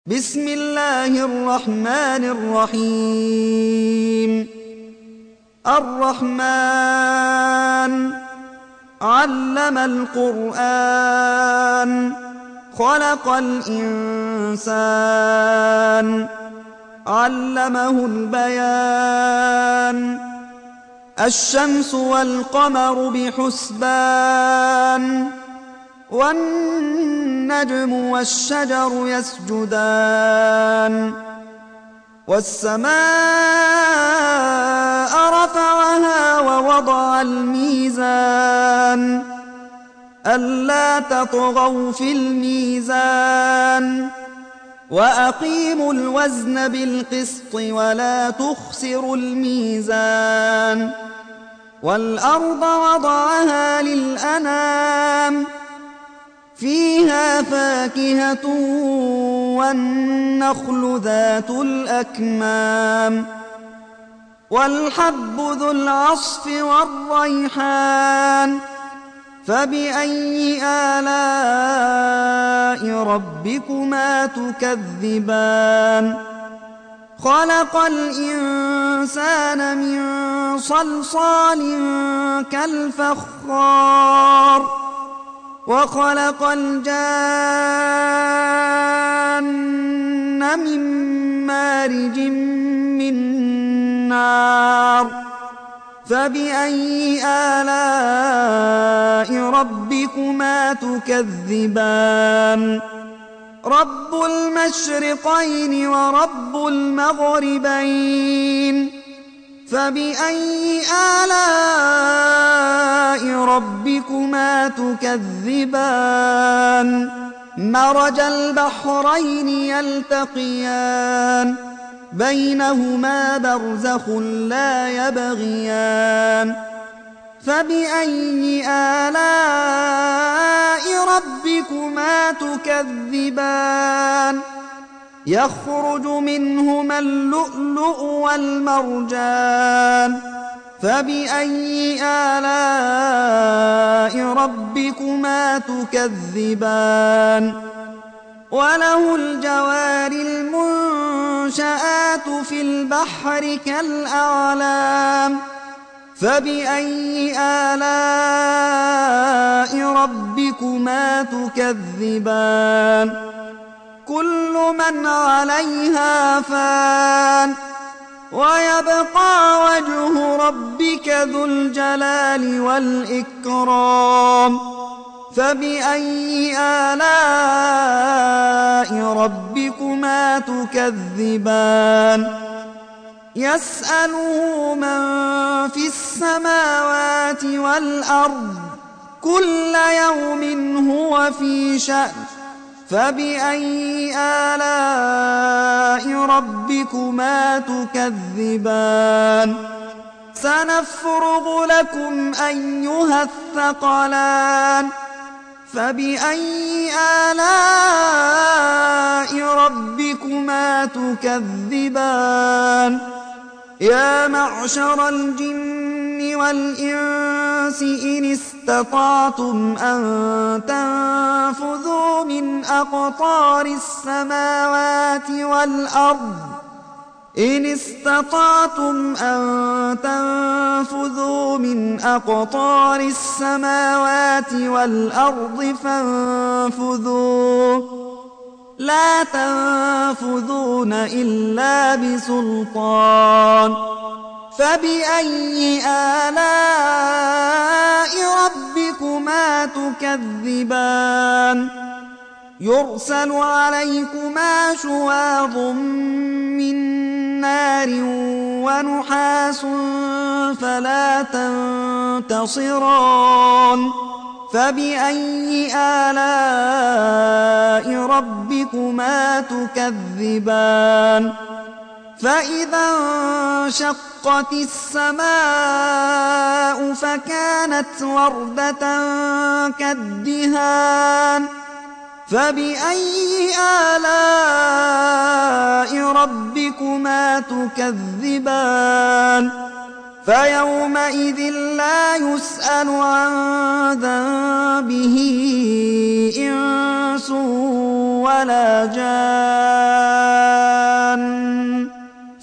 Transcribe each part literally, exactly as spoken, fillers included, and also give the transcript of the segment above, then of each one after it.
بسم الله الرحمن الرحيم. الرحمن علم القرآن خلق الإنسان علمه البيان. الشمس والقمر بحسبان والنجم والشجر يسجدان. والسماء رفعها ووضع الميزان ألا تطغوا في الميزان وأقيموا الوزن بالقسط ولا تخسروا الميزان. والأرض وضعها للأنام فيها فاكهة والنخل ذات الأكمام والحب ذو العصف والريحان. فبأي آلاء ربكما تكذبان؟ خلق الإنسان من صلصال كالفخار وخلق الجان من مارج من نار. فبأي آلاء ربكما تكذبان؟ رب المشرقين ورب المغربين. فبأي آلاء ربكما تكذبان؟ مرج البحرين يلتقيان بينهما برزخ لا يبغيان. فبأي آلاء ربكما تكذبان؟ يخرج منهما اللؤلؤ والمرجان. فبأي آلاء ربكما تكذبان؟ وله الجوار المنشآت في البحر كالأعلام. فبأي آلاء ربكما تكذبان؟ كل من عليها فان ويبقى وجه ربك ذو الجلال والإكرام. فبأي آلاء ربكما تكذبان؟ يسأله من في السماوات والأرض كل يوم هو في شأن. فبأي آلاء ربكما تكذبان؟ سنفرغ لكم أيها الثقلان. فبأي آلاء ربكما تكذبان؟ يا معشر الجن والإنس إن استطعتم أن تنفذوا من أقطار السماوات والأرض إن استطعتم أن تنفذوا من أقطار السماوات والأرض فانفذوا لا تنفذون إلا بسلطان. فبأي آلاء ربكما تكذبان؟ يرسل عليكما شواظ من نار ونحاس فلا تنتصران. فبأي آلاء ربكما تكذبان؟ فإذا انشقت السماء فكانت وردة كالدهان. فبأي آلاء ربكما تكذبان؟ فيومئذ لا يسأل عن ذنبه إنس ولا جان.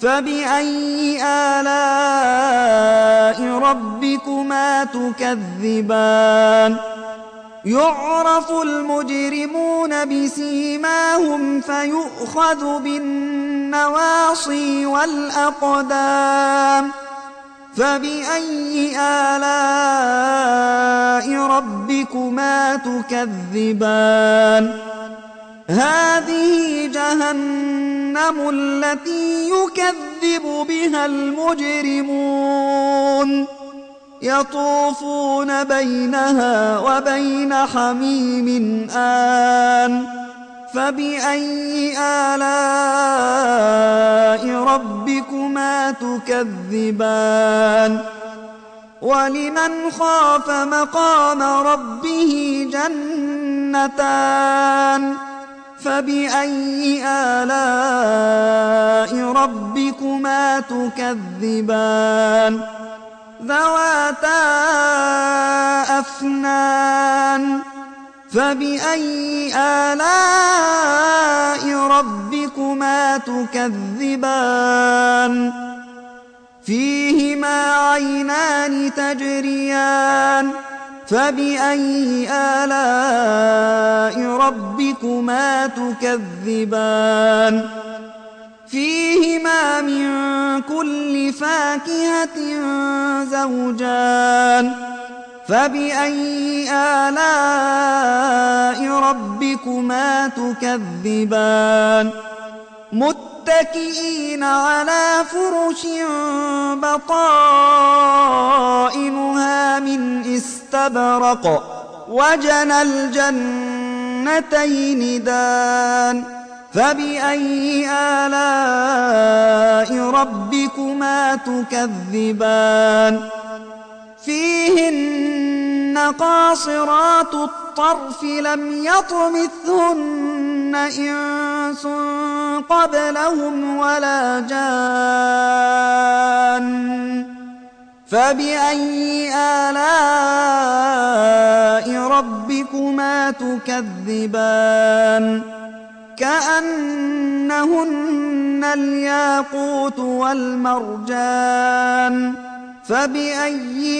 فبأي آلاء ربكما تكذبان يعرف المجرمون بسيماهم فيؤخذ بالنواصي والأقدام فبأي آلاء ربكما تكذبان هذه جهنم التي يكذب بها المجرمون يطوفون بينها وبين حميم آن فبأي آلاء ربكما تكذبان ولمن خاف مقام ربه جنتان فبأي آلاء ربكما تكذبان ذواتا أفنان فبأي آلاء ربكما تكذبان فيهما عينان تجريان فبأي آلاء ربكما تكذبان فيهما من كل فاكهة زوجان فبأي آلاء ربكما تكذبان متكئين على فرش بطائنها من استبرق وجنى الجنتين دان فبأي آلاء ربكما تكذبان فيهن قاصرات الطرف لم يطمثهن إنس قبلهم ولا جان فبأي آلاء ربكما تكذبان كأنهن الياقوت والمرجان فبأي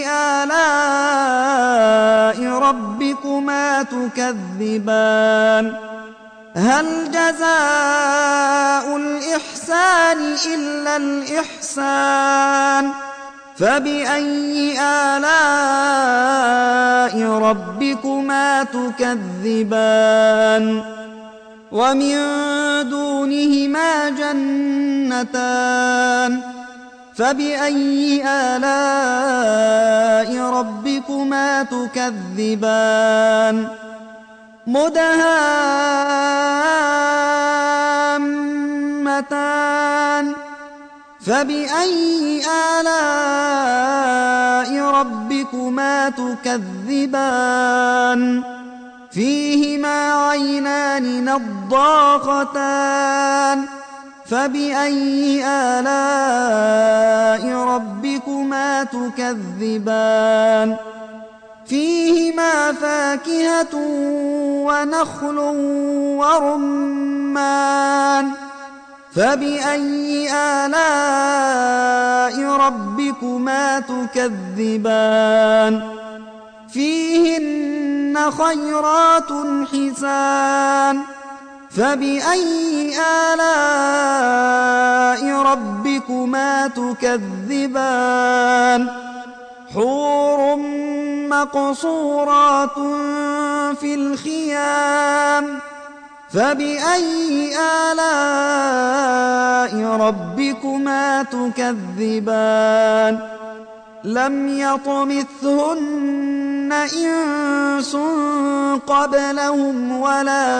آلاء ربكما تكذبان هل جزاء الإحسان إلا الإحسان فبأي آلاء ربكما تكذبان ومن دونهما جنتان فبأي آلاء ربكما تكذبان مدهامتان فبأي آلاء ربكما تكذبان فيهما عينان نضاختان فبأي آلاء ربكما تكذبان فيهما فاكهة ونخل ورمان فبأي آلاء ربكما تكذبان فيهن خيرات حسان فبأي آلاء ربكما تكذبان حور مقصورات في الخيام فبأي آلاء ربكما تكذبان لم يطمثهن إنس قبلهم ولا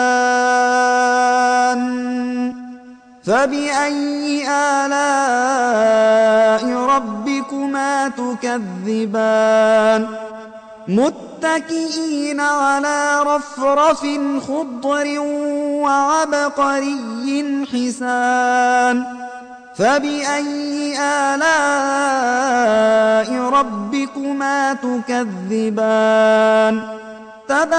جان فبأي آلاء ربكما تكذبان متكئين على رفرف خضر وعبقري حسان فبأي آلاء ربكما تكذبان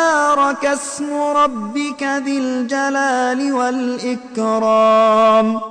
تبارك اسم ربك ذي الجلال والإكرام